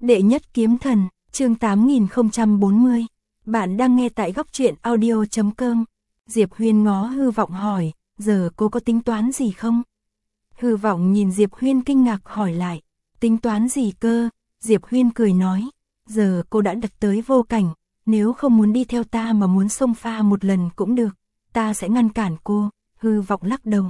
Đệ nhất kiếm thần, chương 8040. Bạn đang nghe tại góc truyện audio.com. Diệp Huyên ngó Hư Vọng hỏi, giờ cô có tính toán gì không? Hư Vọng nhìn Diệp Huyên kinh ngạc hỏi lại, tính toán gì cơ? Diệp Huyên cười nói, giờ cô đã đặt tới vô cảnh, nếu không muốn đi theo ta mà muốn xông pha một lần cũng được, ta sẽ ngăn cản cô. Hư Vọng lắc đầu.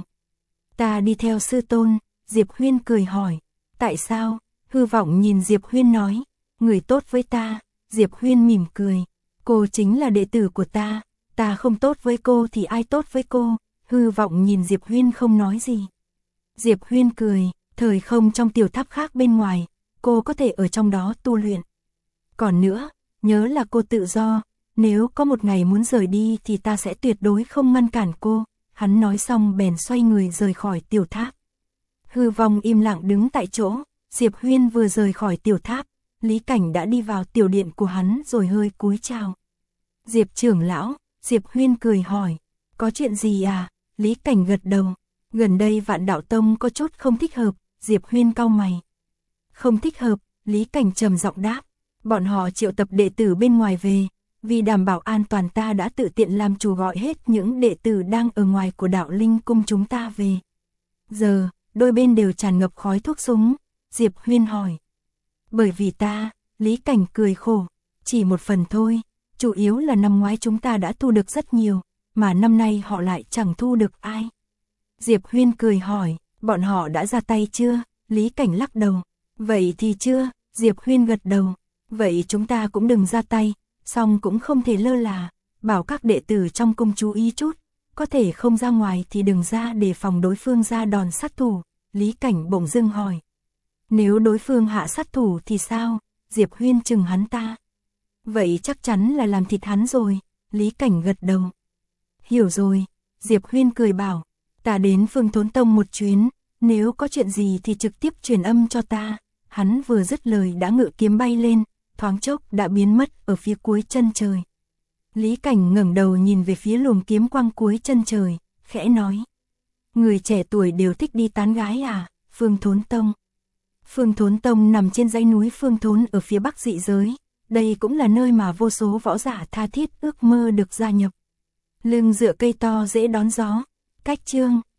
Ta đi theo sư tôn. Diệp Huyên cười hỏi, tại sao? Hư Vọng nhìn Diệp Huyên nói, người tốt với ta. Diệp Huyên mỉm cười, cô chính là đệ tử của ta không tốt với cô thì ai tốt với cô? Hư Vọng nhìn Diệp Huyên không nói gì. Diệp Huyên cười, thời không trong tiểu tháp khác bên ngoài, cô có thể ở trong đó tu luyện. Còn nữa, nhớ là cô tự do, nếu có một ngày muốn rời đi thì ta sẽ tuyệt đối không ngăn cản cô. Hắn nói xong bèn xoay người rời khỏi tiểu tháp. Hư Vọng im lặng đứng tại chỗ. Diệp Huyên vừa rời khỏi tiểu tháp, Lý Cảnh đã đi vào tiểu điện của hắn rồi hơi cúi chào. Diệp trưởng lão. Diệp Huyên cười hỏi, có chuyện gì à? Lý Cảnh gật đầu, gần đây Vạn Đạo Tông có chút không thích hợp. Diệp Huyên cau mày. Không thích hợp? Lý Cảnh trầm giọng đáp, bọn họ triệu tập đệ tử bên ngoài về, vì đảm bảo an toàn ta đã tự tiện làm chủ gọi hết những đệ tử đang ở ngoài của Đạo Linh cung chúng ta về. Giờ, đôi bên đều tràn ngập khói thuốc súng. Diệp Huyên hỏi, bởi vì ta. Lý Cảnh cười khổ, chỉ một phần thôi, chủ yếu là năm ngoái chúng ta đã thu được rất nhiều, mà năm nay họ lại chẳng thu được ai. Diệp Huyên cười hỏi, bọn họ đã ra tay chưa? Lý Cảnh lắc đầu, vậy thì chưa. Diệp Huyên gật đầu, vậy chúng ta cũng đừng ra tay, song cũng không thể lơ là, bảo các đệ tử trong cung chú ý chút, có thể không ra ngoài thì đừng ra để phòng đối phương ra đòn sát thủ. Lý Cảnh bỗng dưng hỏi, nếu đối phương hạ sát thủ thì sao? Diệp Huyên chừng hắn ta. Vậy chắc chắn là làm thịt hắn rồi. Lý Cảnh gật đầu. Hiểu rồi. Diệp Huyên cười bảo, ta đến Phương Thốn Tông một chuyến, nếu có chuyện gì thì trực tiếp truyền âm cho ta. Hắn vừa dứt lời đã ngự kiếm bay lên, thoáng chốc đã biến mất ở phía cuối chân trời. Lý Cảnh ngẩng đầu nhìn về phía luồng kiếm quang cuối chân trời, khẽ nói, người trẻ tuổi đều thích đi tán gái à? Phương Thốn Tông. Phương Thốn Tông nằm trên dãy núi Phương Thốn ở phía bắc dị giới, đây cũng là nơi mà vô số võ giả tha thiết ước mơ được gia nhập. Lưng dựa cây to dễ đón gió. Cách chương